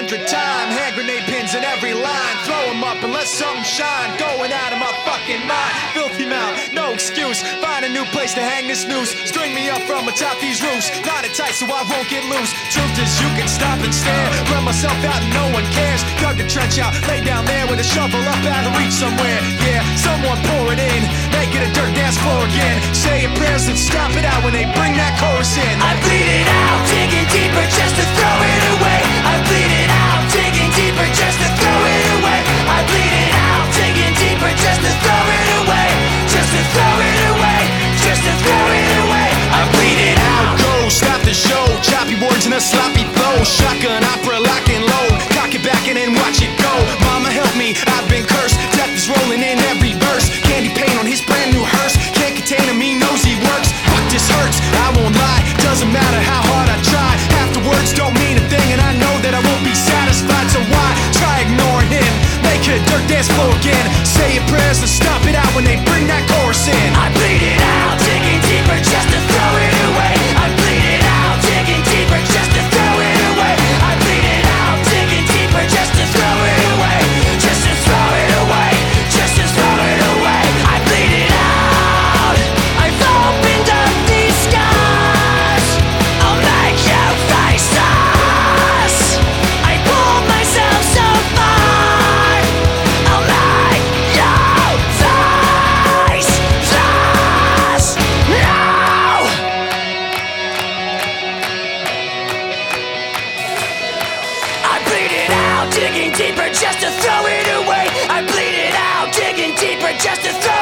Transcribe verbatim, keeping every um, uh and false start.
hundred time. Hand grenade pins in every line. Throw them up and let something shine. Going out of my fucking mind. Filthy mouth, no excuse. Find a new place to hang this noose. String me up from atop these roofs. Knot it tight so I won't get loose. Truth is you can stop and stare. Run myself out and no one cares. Dug the trench out, lay down there with a shovel up out of reach somewhere. Yeah, someone pour it in. Make it a dirt dance floor again. Say your prayers and stop it out when they bring that chorus in. I bleed it out, digging deeper just to throw it away. I bleed it out, digging deeper just to throw it away. I bleed it out, digging deeper just to throw it away. Just to throw it away, just to throw it away. I bleed it out. Go, stop the show. Choppy words and a sloppy flow. Shotgun opera, lock and load. Cock it back and then watch it go. Mama help me, I've been cursed. Death is rolling in every verse. Candy paint on his brand new hearse. Can't contain him, he knows he works. Fuck, this hurts, I won't lie. Doesn't matter how hard I try. Half the words don't mean a thing, and I know that I won't be satisfied. So why try ignoring him? Make it a dirt dance floor again. Say your prayers and stop it out when they bring that chorus in. I bleed it out, digging deeper just to throw it away. I bleed it out, digging deeper just to throw it away. I bleed it out, digging deeper just to throw it away. Just to throw it away, just to throw it away. I bleed it out. I've opened up these scars. I'll make you face us. I pulled myself so far. I'll make you face us. No! I bleed it out, digging deeper just to throw it away. I bleed it out, digging deeper just to throw